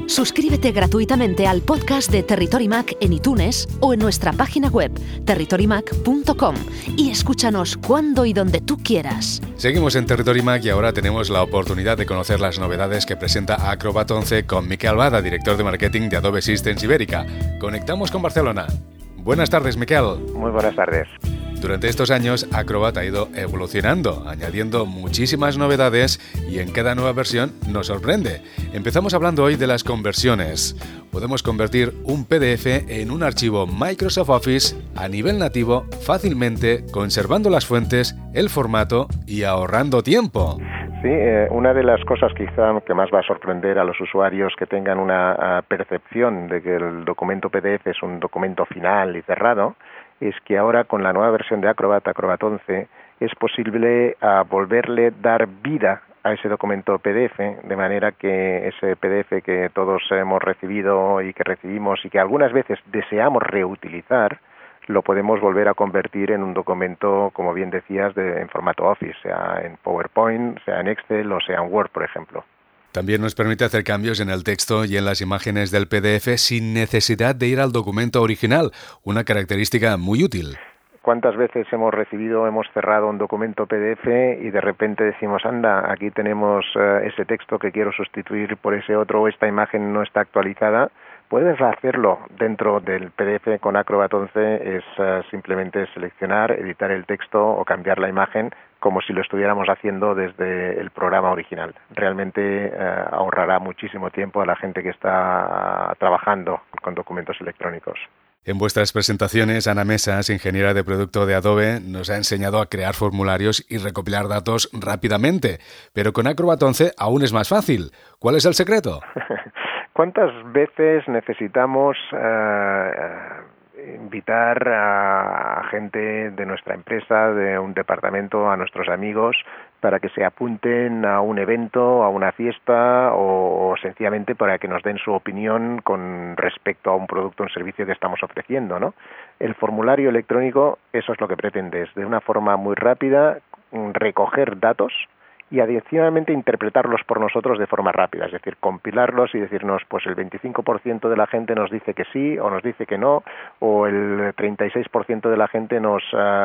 Suscríbete gratuitamente al podcast de Territory Mac en iTunes o en nuestra página web territorymac.com y escúchanos cuando y donde tú quieras. Seguimos en Territory Mac y ahora tenemos la oportunidad de conocer las novedades que presenta Acrobat 11 con Miquel Bada, director de marketing de Adobe Systems Ibérica. Conectamos con Barcelona. Buenas tardes, Miquel. Muy buenas tardes. Durante estos años, Acrobat ha ido evolucionando, añadiendo muchísimas novedades y en cada nueva versión nos sorprende. Empezamos hablando hoy de las conversiones. Podemos convertir un PDF en un archivo Microsoft Office a nivel nativo fácilmente, conservando las fuentes, el formato y ahorrando tiempo. Sí, una de las cosas quizá que más va a sorprender a los usuarios que tengan una percepción de que el documento PDF es un documento final y cerrado, es que ahora con la nueva versión de Acrobat 11, es posible volverle dar vida a ese documento PDF, de manera que ese PDF que todos hemos recibido y que recibimos y que algunas veces deseamos reutilizar, lo podemos volver a convertir en un documento, como bien decías, en formato Office, sea en PowerPoint, sea en Excel o sea en Word, por ejemplo. También nos permite hacer cambios en el texto y en las imágenes del PDF sin necesidad de ir al documento original, una característica muy útil. ¿Cuántas veces hemos cerrado un documento PDF y de repente decimos, anda, aquí tenemos ese texto que quiero sustituir por ese otro, o esta imagen no está actualizada? Puedes hacerlo dentro del PDF con Acrobat 11, es simplemente seleccionar, editar el texto o cambiar la imagen como si lo estuviéramos haciendo desde el programa original. Realmente ahorrará muchísimo tiempo a la gente que está trabajando con documentos electrónicos. En vuestras presentaciones, Ana Mesas, ingeniera de producto de Adobe, nos ha enseñado a crear formularios y recopilar datos rápidamente, pero con Acrobat 11 aún es más fácil. ¿Cuál es el secreto? ¿Cuántas veces necesitamos invitar a gente de nuestra empresa, de un departamento, a nuestros amigos, para que se apunten a un evento, a una fiesta o sencillamente para que nos den su opinión con respecto a un producto o un servicio que estamos ofreciendo, ¿no? El formulario electrónico, eso es lo que pretende, es de una forma muy rápida recoger datos y adicionalmente interpretarlos por nosotros de forma rápida, es decir, compilarlos y decirnos, pues el 25% de la gente nos dice que sí o nos dice que no, o el 36% de la gente nos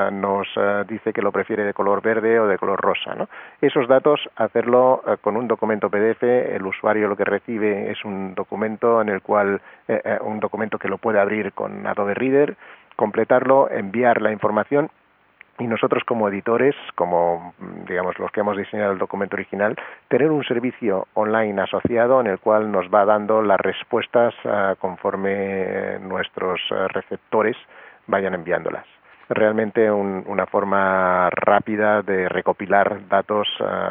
dice que lo prefiere de color verde o de color rosa, ¿no? Esos datos, hacerlo con un documento PDF, el usuario lo que recibe es un documento en el cual, un documento que lo puede abrir con Adobe Reader, completarlo, enviar la información. Y nosotros como editores, como digamos los que hemos diseñado el documento original, tener un servicio online asociado en el cual nos va dando las respuestas conforme nuestros receptores vayan enviándolas. Realmente una forma rápida de recopilar datos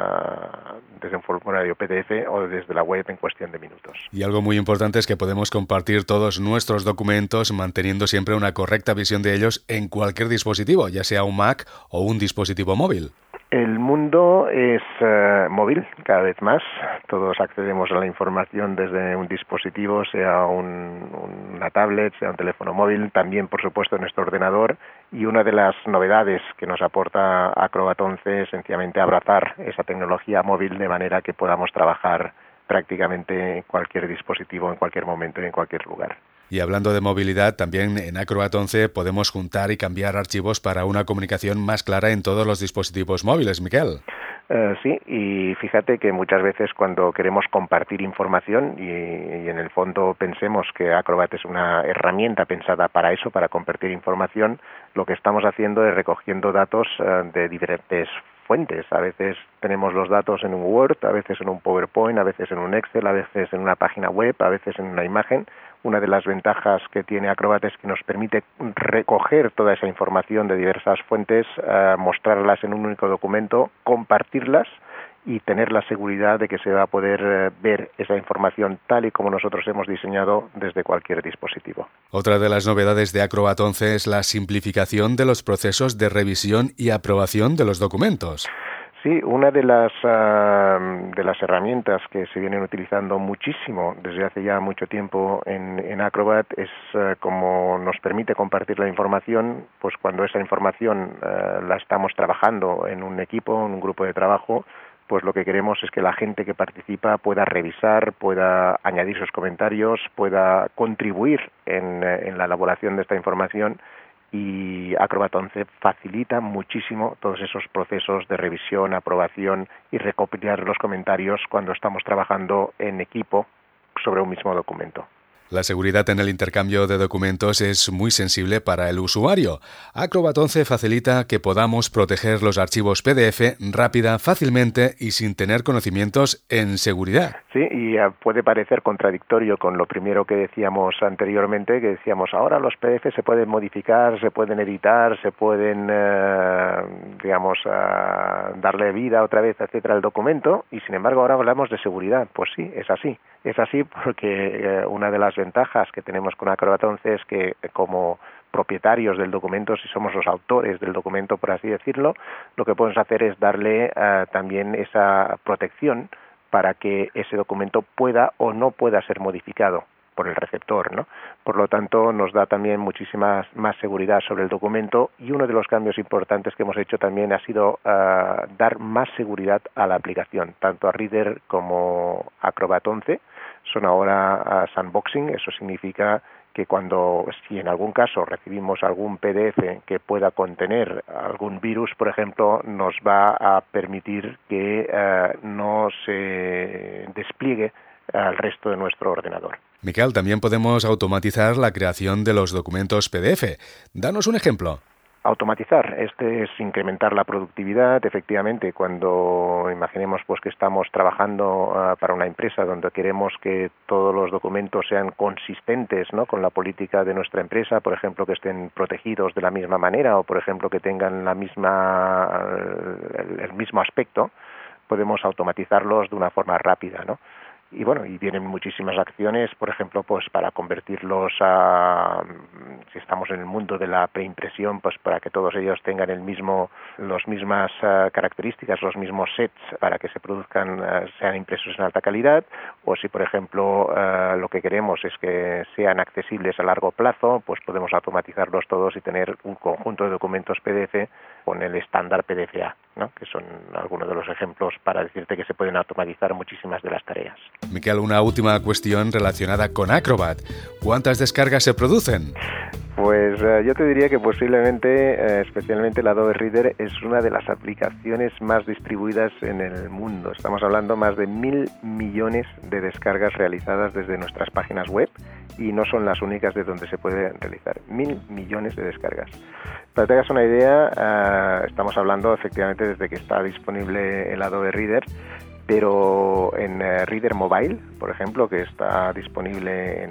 desde un formulario PDF o desde la web en cuestión de minutos. Y algo muy importante es que podemos compartir todos nuestros documentos manteniendo siempre una correcta visión de ellos en cualquier dispositivo, ya sea un Mac o un dispositivo móvil. El mundo es móvil cada vez más. Todos accedemos a la información desde un dispositivo, sea una tablet, sea un teléfono móvil, también por supuesto en nuestro ordenador. Y una de las novedades que nos aporta Acrobat 11 es sencillamente abrazar esa tecnología móvil de manera que podamos trabajar prácticamente en cualquier dispositivo, en cualquier momento y en cualquier lugar. Y hablando de movilidad, también en Acrobat 11 podemos juntar y cambiar archivos para una comunicación más clara en todos los dispositivos móviles, Miquel. Sí, y fíjate que muchas veces cuando queremos compartir información y en el fondo pensemos que Acrobat es una herramienta pensada para eso, para compartir información, lo que estamos haciendo es recogiendo datos de diferentes fuentes. A veces tenemos los datos en un Word, a veces en un PowerPoint, a veces en un Excel, a veces en una página web, a veces en una imagen. Una de las ventajas que tiene Acrobat es que nos permite recoger toda esa información de diversas fuentes, mostrarlas en un único documento, compartirlas y tener la seguridad de que se va a poder ver esa información tal y como nosotros hemos diseñado desde cualquier dispositivo. Otra de las novedades de Acrobat 11 es la simplificación de los procesos de revisión y aprobación de los documentos. Sí, una de las herramientas que se vienen utilizando muchísimo desde hace ya mucho tiempo en Acrobat es como nos permite compartir la información, pues cuando esa información la estamos trabajando en un equipo, en un grupo de trabajo, pues lo que queremos es que la gente que participa pueda revisar, pueda añadir sus comentarios, pueda contribuir en la elaboración de esta información, y Acrobat 11 facilita muchísimo todos esos procesos de revisión, aprobación y recopilar los comentarios cuando estamos trabajando en equipo sobre un mismo documento. La seguridad en el intercambio de documentos es muy sensible para el usuario. Acrobat 11 facilita que podamos proteger los archivos PDF rápida, fácilmente y sin tener conocimientos en seguridad. Sí, y puede parecer contradictorio con lo primero que decíamos anteriormente, que decíamos ahora los PDF se pueden modificar, se pueden editar, se pueden, darle vida otra vez, etcétera, al documento, y sin embargo ahora hablamos de seguridad. Pues sí, es así. Es así porque una de las ventajas que tenemos con Acrobat 11 es que como propietarios del documento, si somos los autores del documento, por así decirlo, lo que podemos hacer es darle también esa protección para que ese documento pueda o no pueda ser modificado por el receptor, ¿no? Por lo tanto, nos da también muchísima más seguridad sobre el documento, y uno de los cambios importantes que hemos hecho también ha sido dar más seguridad a la aplicación, tanto a Reader como a Acrobat 11. Son ahora sandboxing, eso significa que si en algún caso recibimos algún PDF que pueda contener algún virus, por ejemplo, nos va a permitir que no se despliegue al resto de nuestro ordenador. Miquel, también podemos automatizar la creación de los documentos PDF. Danos un ejemplo. Automatizar, es incrementar la productividad. Efectivamente, cuando imaginemos pues que estamos trabajando para una empresa donde queremos que todos los documentos sean consistentes, ¿no?, con la política de nuestra empresa, por ejemplo, que estén protegidos de la misma manera, o por ejemplo que tengan el mismo aspecto, podemos automatizarlos de una forma rápida, ¿no? Y bueno, y vienen muchísimas acciones, por ejemplo, pues para convertirlos si estamos en el mundo de la preimpresión, pues para que todos ellos tengan las mismas características, los mismos sets para que se produzcan, sean impresos en alta calidad, o si, por ejemplo, lo que queremos es que sean accesibles a largo plazo, pues podemos automatizarlos todos y tener un conjunto de documentos PDF con el estándar PDFA, ¿no?, que son algunos de los ejemplos para decirte que se pueden automatizar muchísimas de las tareas. Miquel, una última cuestión relacionada con Acrobat. ¿Cuántas descargas se producen? Pues yo te diría que posiblemente, especialmente el Adobe Reader, es una de las aplicaciones más distribuidas en el mundo. Estamos hablando más de 1.000 millones de descargas realizadas desde nuestras páginas web, y no son las únicas de donde se puede realizar. 1.000 millones de descargas. Para que te hagas una idea, estamos hablando efectivamente desde que está disponible el Adobe Reader, pero en Reader Mobile, por ejemplo, que está disponible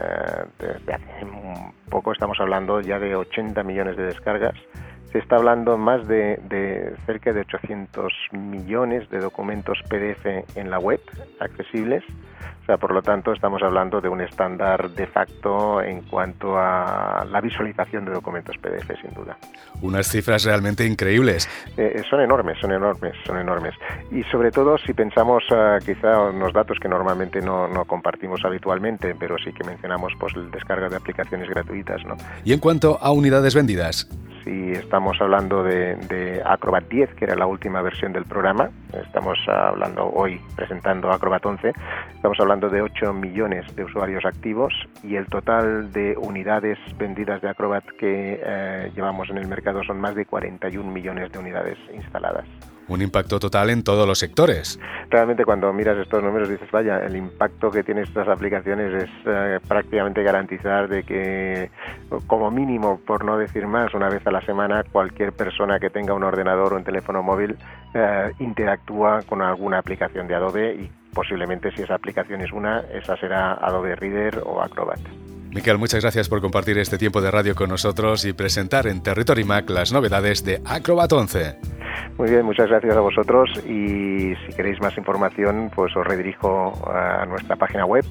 desde hace un poco, estamos hablando ya de 80 millones de descargas. Se está hablando más de cerca de 800 millones de documentos PDF en la web accesibles. O sea, por lo tanto, estamos hablando de un estándar de facto en cuanto a la visualización de documentos PDF, sin duda. Unas cifras realmente increíbles. Son enormes. Y sobre todo, si pensamos quizá unos datos que normalmente no compartimos habitualmente, pero sí que mencionamos pues el descarga de aplicaciones gratuitas, ¿no? Y en cuanto a unidades vendidas, si estamos hablando de Acrobat 10, que era la última versión del programa, estamos hablando hoy, presentando Acrobat 11, estamos hablando de 8 millones de usuarios activos, y el total de unidades vendidas de Acrobat que llevamos en el mercado son más de 41 millones de unidades instaladas. Un impacto total en todos los sectores. Realmente cuando miras estos números dices, vaya, el impacto que tienen estas aplicaciones es prácticamente garantizar de que, como mínimo, por no decir más, una vez a la semana, cualquier persona que tenga un ordenador o un teléfono móvil interactúa con alguna aplicación de Adobe, y posiblemente, si esa aplicación es esa será Adobe Reader o Acrobat. Miquel, muchas gracias por compartir este tiempo de radio con nosotros y presentar en Territory Mac las novedades de Acrobat 11. Muy bien, muchas gracias a vosotros, y si queréis más información, pues os redirijo a nuestra página web,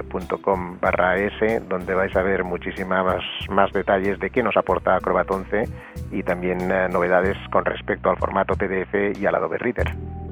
adobe.com/es, donde vais a ver muchísimas más detalles de qué nos aporta Acrobat 11 y también novedades con respecto al formato PDF y al Adobe Reader.